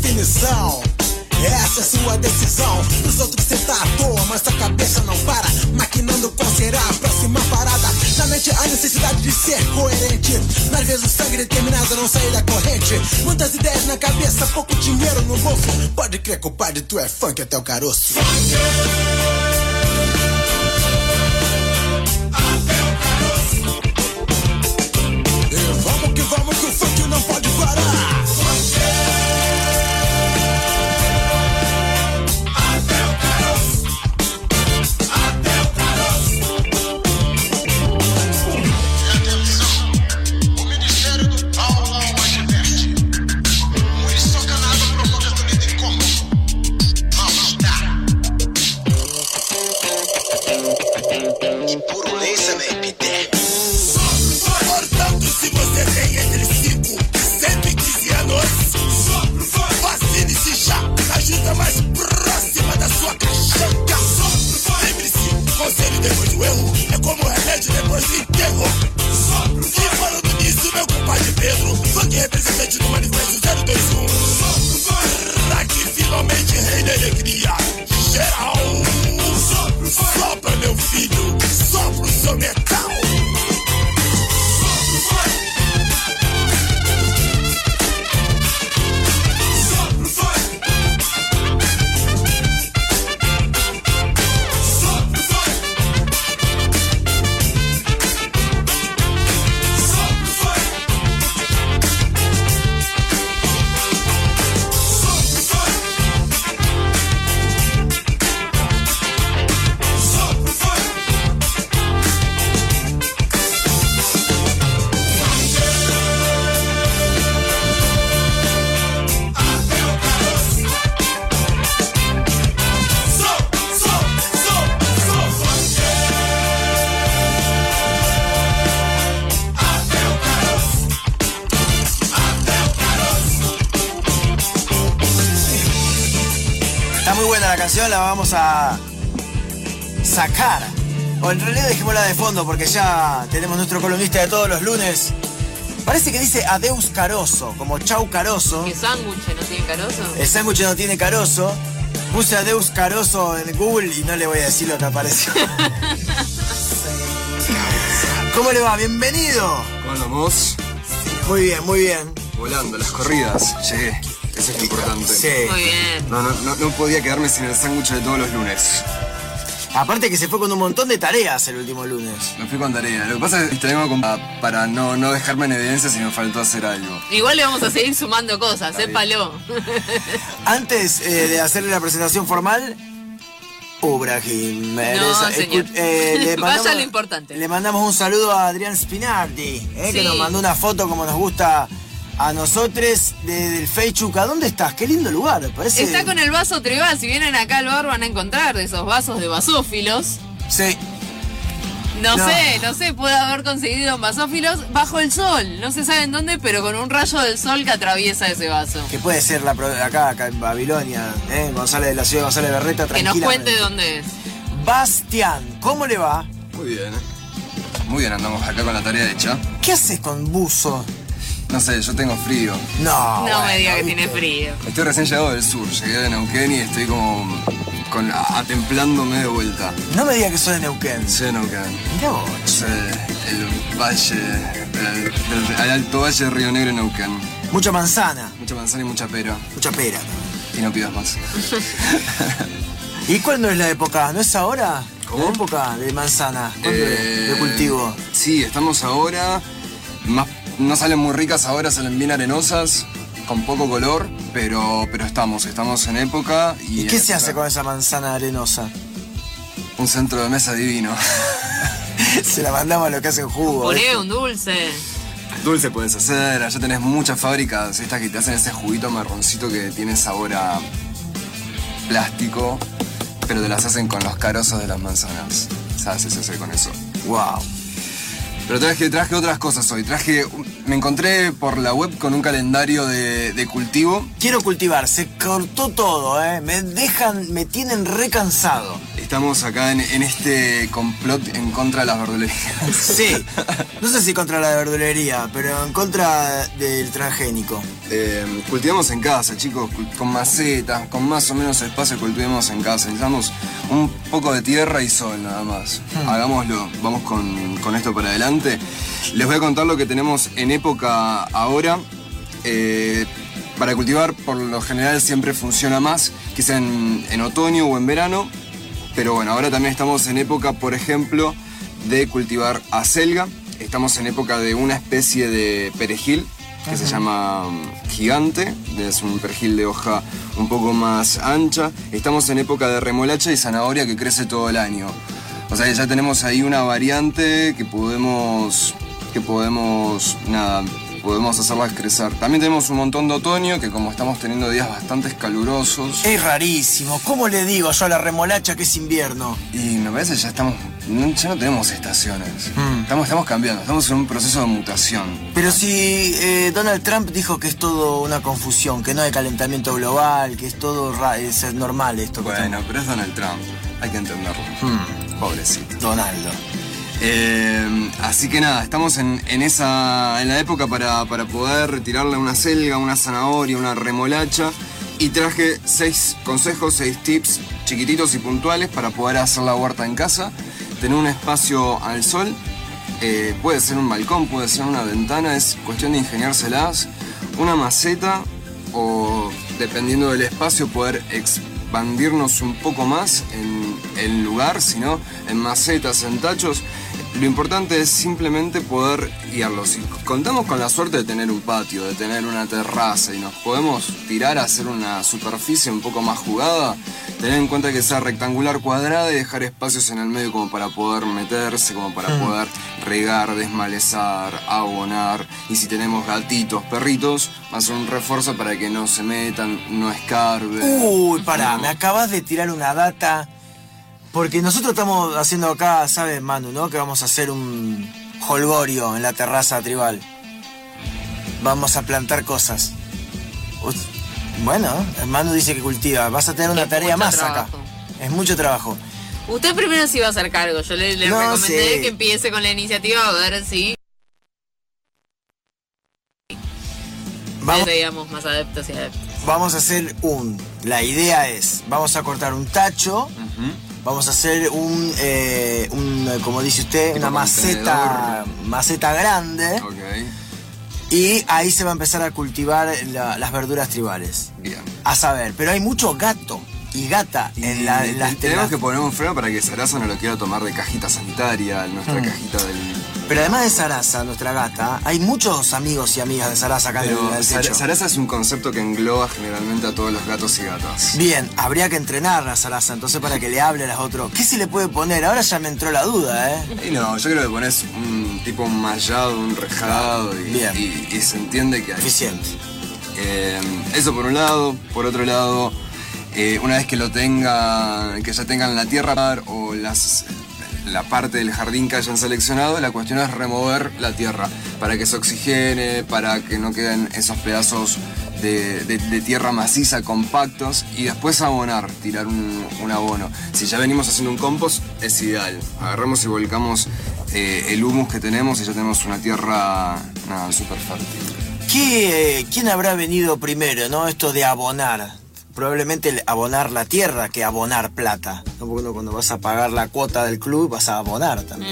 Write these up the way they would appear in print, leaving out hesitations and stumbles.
definição. Essa é sua decisão. Os outros cê tá à toa, mas a cabeça não para, maquinando qual será a próxima parada. Na mente a necessidade de ser coerente. Às vezes o sangue determinado a não sair da corrente. Muitas ideias na cabeça, pouco dinheiro no bolso. Pode crer, compadre, tu é funk até o caroço. Vamos que o funk não pode parar. Até o caroço. Até o caroço. E atenção, o Ministério do Paulão adverte. Munição canada provoca doença incômodo. Vamos dar. E purulência na epiderme. Portanto, se você tem entre 5 e 115 anos, vacine-se já, ajuda mais próxima da sua caixanca. Lembre-se, conselho depois do erro é como remédio depois do enterro. E falando nisso, meu compadre Pedro, funk representante do Manifesto 021, pra que finalmente reine a alegria geral. Sopra, meu filho, sopra o seu metal. La vamos a sacar, o en realidad dejémosla de fondo porque ya tenemos nuestro columnista de todos los lunes. Parece que dice Adeus Caroso, como chau Caroso. ¿El sándwich no tiene carozo? El sándwich no tiene carozo. Puse Adeus Caroso en Google y no le voy a decir lo que apareció. ¿Cómo le va? Bienvenido. ¿Cómo andamos? Muy bien, muy bien. Volando, las corridas. Llegué. Eso es lo importante. Sí. Muy bien. No podía quedarme sin el sándwich de todos los lunes. Aparte que se fue con un montón de tareas el último lunes. Me fui con tarea. Lo que pasa es que tengo para no dejarme en evidencia si me faltó hacer algo. Igual le vamos a seguir sumando cosas, sépalo. Antes de hacerle la presentación formal, Brahim. No, señor. Vaya lo importante. Le mandamos un saludo a Adrián Spinardi, Sí. que nos mandó una foto como nos gusta a nosotros del Facebook. ¿A dónde estás? Qué lindo lugar, parece. Está con el vaso tribal. Si vienen acá al bar van a encontrar de esos vasos de basófilos. Sí. No sé, puede haber conseguido basófilos bajo el sol. No se sabe en dónde, pero con un rayo del sol que atraviesa ese vaso. Que puede ser acá en Babilonia, González de la ciudad de González Berreta, Que nos cuente dónde es. Bastián, ¿cómo le va? Muy bien. Muy bien, andamos acá con la tarea hecha. ¿Qué haces con buzo? No sé, yo tengo frío. No me diga que ¿viste? tiene frío. Estoy recién llegado del sur. Llegué de Neuquén y estoy como atemplándome de vuelta. No me digas que sos de Neuquén. Soy de Neuquén. Mirá vos. Es el valle, el alto valle de Río Negro, Neuquén. Mucha manzana. Mucha manzana y mucha pera. Mucha pera. Y no pidas más. ¿Y cuándo es la época? ¿No es ahora? ¿Cómo? La época de manzana. ¿Cuándo de cultivo? Sí, estamos ahora. No salen muy ricas ahora, salen bien arenosas, con poco color, pero estamos en época. ¿Y qué se hace con esa manzana arenosa? Un centro de mesa divino. Se la mandamos a los que hacen jugo. Poné un dulce. Dulce puedes hacer, allá tenés muchas fábricas, estas que te hacen ese juguito marroncito que tiene sabor a plástico, pero te las hacen con los carozos de las manzanas. ¿Sabes? Se hace con eso. Wow. Pero traje otras cosas hoy. Me encontré por la web con un calendario de cultivo. Quiero cultivar, se cortó todo, me tienen recansado. Estamos acá en este complot en contra de las verdulerías. Sí, no sé si contra la verdulería, pero en contra del transgénico. Cultivamos en casa, chicos, con macetas, con más o menos espacio cultivemos en casa. Necesitamos un poco de tierra y sol nada más. Hagámoslo, vamos con esto para adelante. Les voy a contar lo que tenemos en época ahora. Para cultivar, por lo general, siempre funciona más, que sea en otoño o en verano. Pero bueno, ahora también estamos en época, por ejemplo, de cultivar acelga. Estamos en época de una especie de perejil que se llama gigante. Es un perejil de hoja un poco más ancha. Estamos en época de remolacha y zanahoria que crece todo el año. O sea que ya tenemos ahí una variante que podemos hacerlas crecer. También tenemos un montón de otoño, que como estamos teniendo días bastante calurosos. Es rarísimo. ¿Cómo le digo yo a la remolacha que es invierno? Y me parece que ya no tenemos estaciones. Estamos cambiando, estamos en un proceso de mutación. Pero si Donald Trump dijo que es todo una confusión, que no hay calentamiento global, que es todo es normal esto. Bueno, pero es Donald Trump, hay que entenderlo. Pobrecito. Donaldo. Así que nada, estamos en la época para poder tirarle una acelga, una zanahoria, una remolacha. Y traje 6 consejos, 6 tips chiquititos y puntuales para poder hacer la huerta en casa. Tener un espacio al sol, puede ser un balcón, puede ser una ventana, es cuestión de ingeniárselas. Una maceta o, dependiendo del espacio, poder expandirnos un poco más en el lugar, sino en macetas, en tachos. Lo importante es simplemente poder guiarlo. Si contamos con la suerte de tener un patio, de tener una terraza y nos podemos tirar a hacer una superficie un poco más jugada, tener en cuenta que sea rectangular, cuadrada y dejar espacios en el medio como para poder meterse, como para poder regar, desmalezar, abonar. Y si tenemos gatitos, perritos, va a ser un refuerzo para que no se metan, no escarben. Uy, pará, me acabas de tirar una data. Porque nosotros estamos haciendo acá, ¿sabes, Manu, no? Que vamos a hacer un holgorio en la terraza tribal. Vamos a plantar cosas. Bueno, Manu dice que cultiva. Vas a tener una tarea más trabajo. Acá. Es mucho trabajo. Usted primero se iba a hacer cargo. Yo le No, recomendé sí. que empiece con la iniciativa a ver si veíamos más adeptos y adeptos. Vamos a hacer la idea es, vamos a cortar un tacho. Vamos a hacer como dice usted, tipo una maceta grande. Ok, Y ahí se va a empezar a cultivar las verduras tribales. bien. A saber, pero hay mucho gato y gata en las Tenemos que poner un freno para que Sarasa no lo quiera tomar de cajita sanitaria, nuestra cajita del... Pero además de Sarasa, nuestra gata, hay muchos amigos y amigas de Sarasa acá en el techo. Sarasa es un concepto que engloba generalmente a todos los gatos y gatas. Bien, habría que entrenar a Sarasa, entonces para que le hable a las otras. ¿Qué se le puede poner? Ahora ya me entró la duda, ¿eh? Y no, yo creo que pones un tipo mallado, un rejado y se entiende que hay. Eficiente. Eso por un lado. Por otro lado, una vez que ya tengan la tierra o la parte del jardín que hayan seleccionado, la cuestión es remover la tierra para que se oxigene, para que no queden esos pedazos de tierra maciza compactos y después abonar, tirar un abono. Si ya venimos haciendo un compost, es ideal. Agarramos y volcamos el humus que tenemos y ya tenemos una tierra súper fértil. ¿Quién habrá venido primero, no? Esto de abonar. Probablemente abonar la tierra que abonar plata. ¿No? Porque uno cuando vas a pagar la cuota del club vas a abonar también.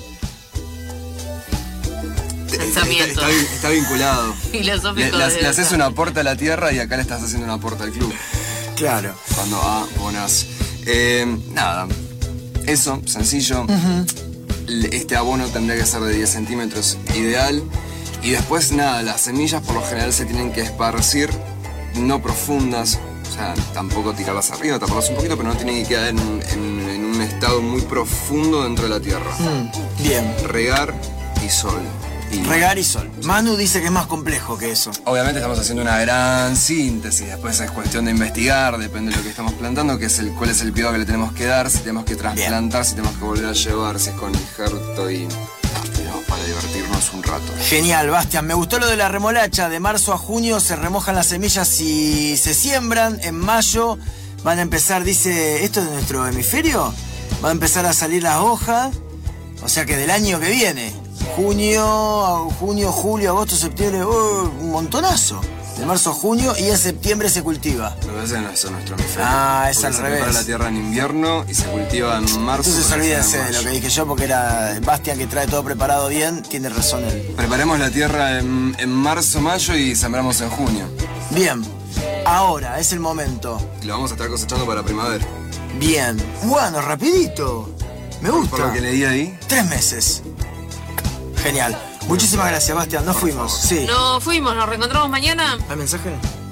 Pensamiento. Está vinculado. Filosófico. Le haces un aporte a la tierra y acá le estás haciendo un aporte al club. Claro. Cuando abonas. Nada. Eso, sencillo. Este abono tendría que ser de 10 centímetros ideal. Y después, nada, las semillas por lo general se tienen que esparcir, no profundas. O sea, tampoco tirarlas arriba, taparlas un poquito, pero no tienen que quedar en un estado muy profundo dentro de la tierra. Bien. Regar y sol. Regar y sol. Manu dice que es más complejo que eso. Obviamente estamos haciendo una gran síntesis, después es cuestión de investigar, depende de lo que estamos plantando, cuál es el cuidado que le tenemos que dar, si tenemos que trasplantar, si tenemos que volver a llevar, si es con injerto y... para divertirnos un rato. Genial, Bastian. Me gustó lo de la remolacha. De marzo a junio se remojan las semillas y se siembran. En mayo van a empezar, dice, esto es de nuestro hemisferio, van a empezar a salir las hojas, o sea que del año que viene, junio, julio, agosto, septiembre, un montonazo. De marzo a junio y en septiembre se cultiva. Pero ese no es nuestro hemisferio. Ah, es al se revés. prepara la tierra en invierno y se cultiva en marzo. Entonces para que sea olvídense en de lo mayo. que dije yo porque era Bastian que trae todo preparado bien, tiene razón él. Preparemos la tierra en marzo, mayo y sembramos en junio. Bien, ahora es el momento. Y lo vamos a estar cosechando para primavera. Bien, bueno, rapidito. Me gusta. Por lo que leí ahí. 3 meses. Genial. Muchísimas gracias, Bastian. Nos fuimos. Sí. Nos fuimos, nos reencontramos mañana. ¿Hay mensaje?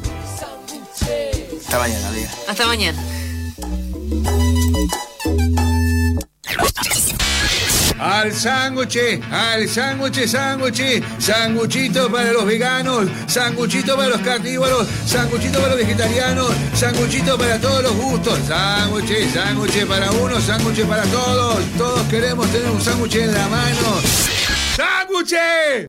Hasta mañana, amiga. Hasta mañana. Al sándwich, sanguchito para los veganos, sanguchito para los carnívoros, sanguchito para los vegetarianos, sanguchito para todos los gustos, sándwich para uno, sándwich para todos queremos tener un sándwich en la mano. ¡Sándwich!